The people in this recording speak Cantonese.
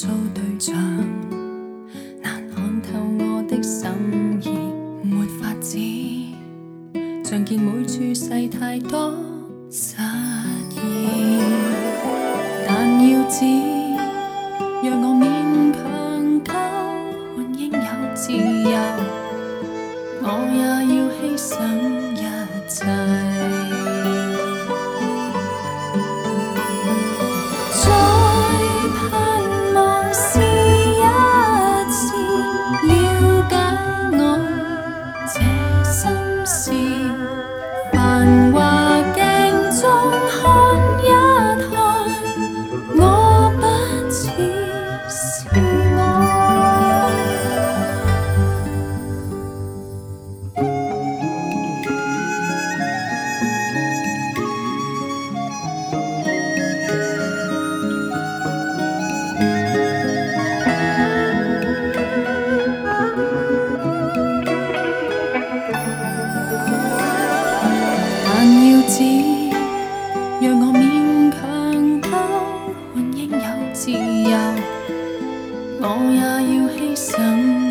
诉對象，難看透我的心意，沒法子像見每處世太多失意，但要知若我勉強交換應有自由，我也要犧牲一切。繁華鏡中看一看，我不似是我。但要知，若我勉強交換應有自由，我也要犧牲。